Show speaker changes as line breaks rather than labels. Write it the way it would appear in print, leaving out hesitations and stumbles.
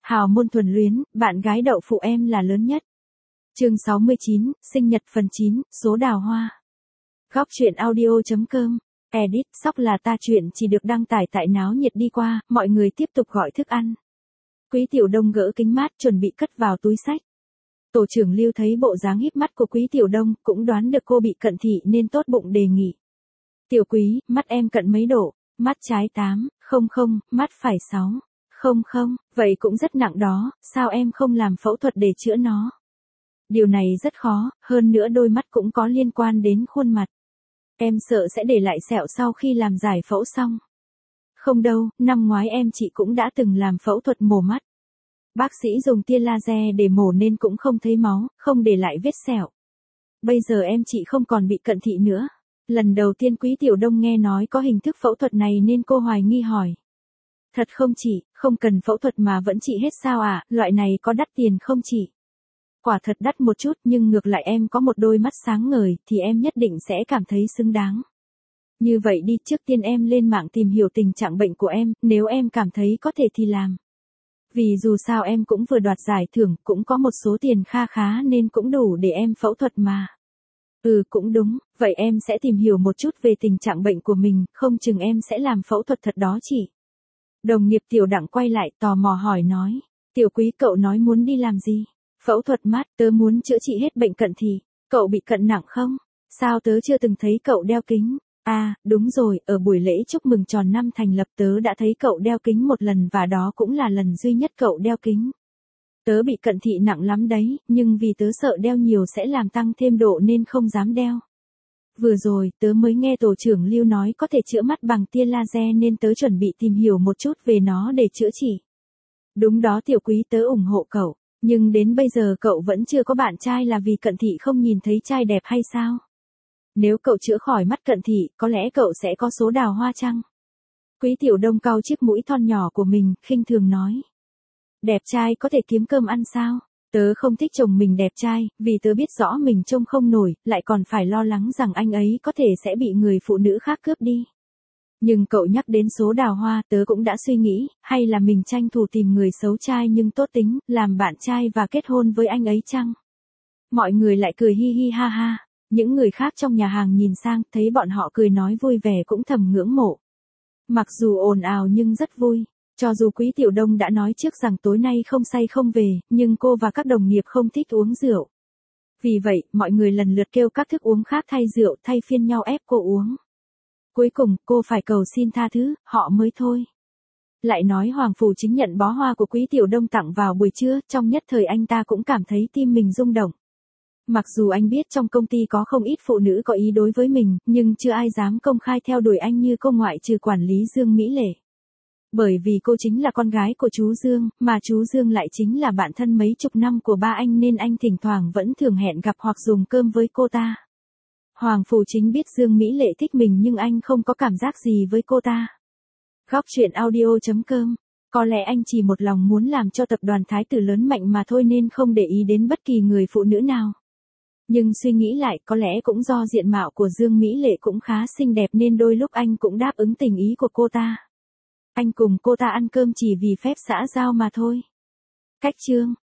Hào môn thuần luyến, bạn gái đậu phụ em là lớn nhất. Chương 69, sinh nhật phần 9, số đào hoa. Góc truyện audio.com. Edit, sóc là ta chuyện chỉ được đăng tải tại Náo Nhiệt đi qua, mọi người tiếp tục gọi thức ăn. Quý Tiểu Đông gỡ kính mát chuẩn bị cất vào túi xách. Tổ trưởng Lưu thấy bộ dáng híp mắt của Quý Tiểu Đông, cũng đoán được cô bị cận thị nên tốt bụng đề nghị. Tiểu Quý, mắt em cận mấy độ? Mắt trái 8, 00, mắt phải 6, 00, vậy cũng rất nặng đó, sao em không làm phẫu thuật để chữa nó? Điều này rất khó, hơn nữa đôi mắt cũng có liên quan đến khuôn mặt. Em sợ sẽ để lại sẹo sau khi làm giải phẫu xong. Không đâu, năm ngoái em chị cũng đã từng làm phẫu thuật mổ mắt. Bác sĩ dùng tia laser để mổ nên cũng không thấy máu, không để lại vết sẹo. Bây giờ em chị không còn bị cận thị nữa. Lần đầu tiên Quý Tiểu Đông nghe nói có hình thức phẫu thuật này nên cô hoài nghi hỏi. Thật không chị, không cần phẫu thuật mà vẫn trị hết sao ạ, loại này có đắt tiền không chị? Quả thật đắt một chút nhưng ngược lại em có một đôi mắt sáng ngời thì em nhất định sẽ cảm thấy xứng đáng. Như vậy đi, trước tiên em lên mạng tìm hiểu tình trạng bệnh của em, nếu em cảm thấy có thể thì làm. Vì dù sao em cũng vừa đoạt giải thưởng, cũng có một số tiền kha khá nên cũng đủ để em phẫu thuật mà. Cũng đúng, vậy em sẽ tìm hiểu một chút về tình trạng bệnh của mình, không chừng em sẽ làm phẫu thuật thật đó chị. Đồng nghiệp Tiểu Đặng quay lại tò mò hỏi nói, Tiểu Quý cậu nói muốn đi làm gì? Phẫu thuật mắt, tớ muốn chữa trị hết bệnh cận thị. Cậu bị cận nặng không? Sao tớ chưa từng thấy cậu đeo kính? À, đúng rồi, ở buổi lễ chúc mừng tròn năm thành lập tớ đã thấy cậu đeo kính một lần và đó cũng là lần duy nhất cậu đeo kính. Tớ bị cận thị nặng lắm đấy, nhưng vì tớ sợ đeo nhiều sẽ làm tăng thêm độ nên không dám đeo. Vừa rồi, tớ mới nghe tổ trưởng Lưu nói có thể chữa mắt bằng tia laser nên tớ chuẩn bị tìm hiểu một chút về nó để chữa trị. Đúng đó Tiểu Quý, tớ ủng hộ cậu. Nhưng đến bây giờ cậu vẫn chưa có bạn trai là vì cận thị không nhìn thấy trai đẹp hay sao? Nếu cậu chữa khỏi mắt cận thị, có lẽ cậu sẽ có số đào hoa chăng? Quý Tiểu Đông cau chiếc mũi thon nhỏ của mình, khinh thường nói. Đẹp trai có thể kiếm cơm ăn sao? Tớ không thích chồng mình đẹp trai, vì tớ biết rõ mình trông không nổi, lại còn phải lo lắng rằng anh ấy có thể sẽ bị người phụ nữ khác cướp đi. Nhưng cậu nhắc đến số đào hoa, tớ cũng đã suy nghĩ, hay là mình tranh thủ tìm người xấu trai nhưng tốt tính, làm bạn trai và kết hôn với anh ấy chăng? Mọi người lại cười hi hi ha ha, những người khác trong nhà hàng nhìn sang, thấy bọn họ cười nói vui vẻ cũng thầm ngưỡng mộ. Mặc dù ồn ào nhưng rất vui, cho dù Quý Tiểu Đông đã nói trước rằng tối nay không say không về, nhưng cô và các đồng nghiệp không thích uống rượu. Vì vậy, mọi người lần lượt kêu các thức uống khác thay rượu thay phiên nhau ép cô uống. Cuối cùng, cô phải cầu xin tha thứ, họ mới thôi. Lại nói Hoàng Phủ Chính nhận bó hoa của Quý Tiểu Đông tặng vào buổi trưa, trong nhất thời anh ta cũng cảm thấy tim mình rung động. Mặc dù anh biết trong công ty có không ít phụ nữ có ý đối với mình, nhưng chưa ai dám công khai theo đuổi anh như cô ngoại trừ quản lý Dương Mỹ Lệ. Bởi vì cô chính là con gái của chú Dương, mà chú Dương lại chính là bạn thân mấy chục năm của ba anh nên anh thỉnh thoảng vẫn thường hẹn gặp hoặc dùng cơm với cô ta. Hoàng Phủ Chính biết Dương Mỹ Lệ thích mình nhưng anh không có cảm giác gì với cô ta. Góc truyện audio.com. Có lẽ anh chỉ một lòng muốn làm cho tập đoàn Thái Tử lớn mạnh mà thôi nên không để ý đến bất kỳ người phụ nữ nào. Nhưng suy nghĩ lại có lẽ cũng do diện mạo của Dương Mỹ Lệ cũng khá xinh đẹp nên đôi lúc anh cũng đáp ứng tình ý của cô ta. Anh cùng cô ta ăn cơm chỉ vì phép xã giao mà thôi. Cách chương.